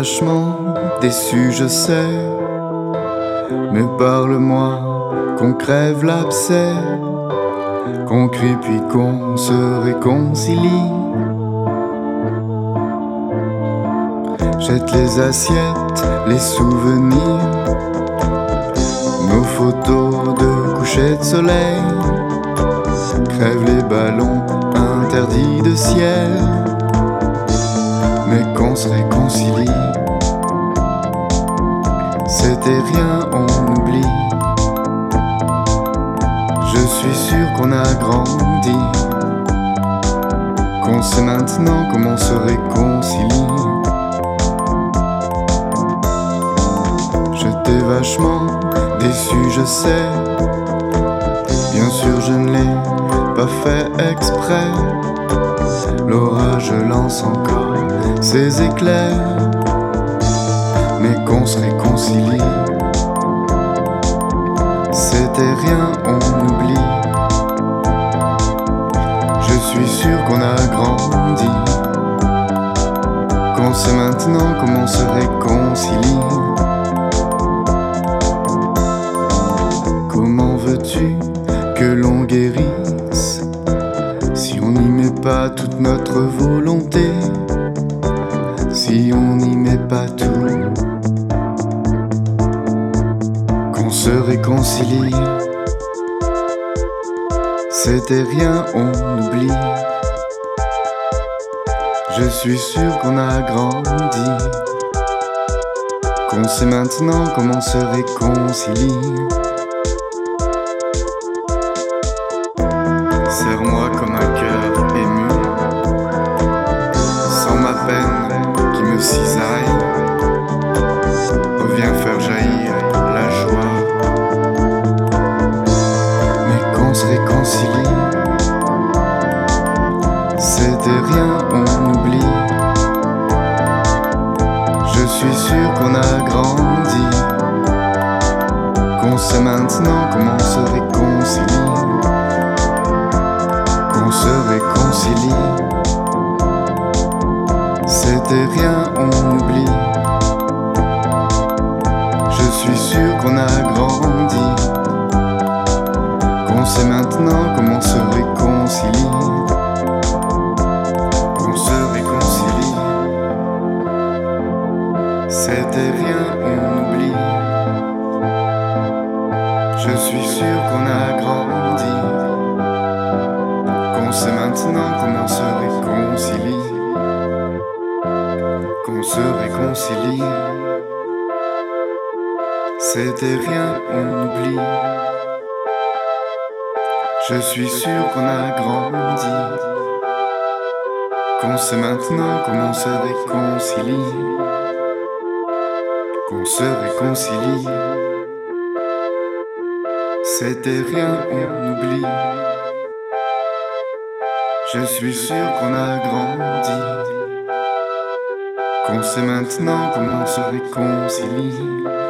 vachement déçu, je sais. Mais parle-moi, qu'on crève l'abcès, qu'on crie puis qu'on se réconcilie. Jette les assiettes, les souvenirs, nos photos de coucher de soleil. Crève les ballons interdits de ciel, mais qu'on se réconcilie. C'était rien, on oublie. Je suis sûr qu'on a grandi, qu'on sait maintenant comment se réconcilie. J'étais vachement déçu, je sais. Bien sûr je ne l'ai pas fait exprès. L'orage lance encore ses éclairs, mais qu'on se réconcilie. C'était rien, on oublie. Je suis sûr qu'on a grandi, qu'on sait maintenant comment se réconcilie. Comment veux-tu que l'on guérisse si on n'y met pas toute notre volonté, si on n'y met pas tout? Qu'on se réconcilie. C'était rien, on oublie. Je suis sûr qu'on a grandi, qu'on sait maintenant comment se réconcilie. Serre-moi comme un cœur ému, sans ma peine qui me cisaille. Reviens faire jaillir la joie, mais qu'on se réconcilie. C'était rien, on oublie. Je suis sûr qu'on a grandi, qu'on sait maintenant comment se réconcilie. Qu'on se réconcilie. C'était rien, on oublie. Je suis sûr qu'on a grandi, qu'on sait maintenant comment se réconcilie. Qu'on se réconcilie. C'était rien, on oublie. Je suis sûr qu'on a grandi, qu'on sait maintenant comment se réconcilie. Qu'on se réconcilie. C'était rien, on oublie. Je suis sûr qu'on a grandi, qu'on sait maintenant comment se réconcilie. Qu'on se réconcilie. C'était rien, on oublie. Je suis sûr qu'on a grandi, qu'on sait maintenant comment se réconcilie.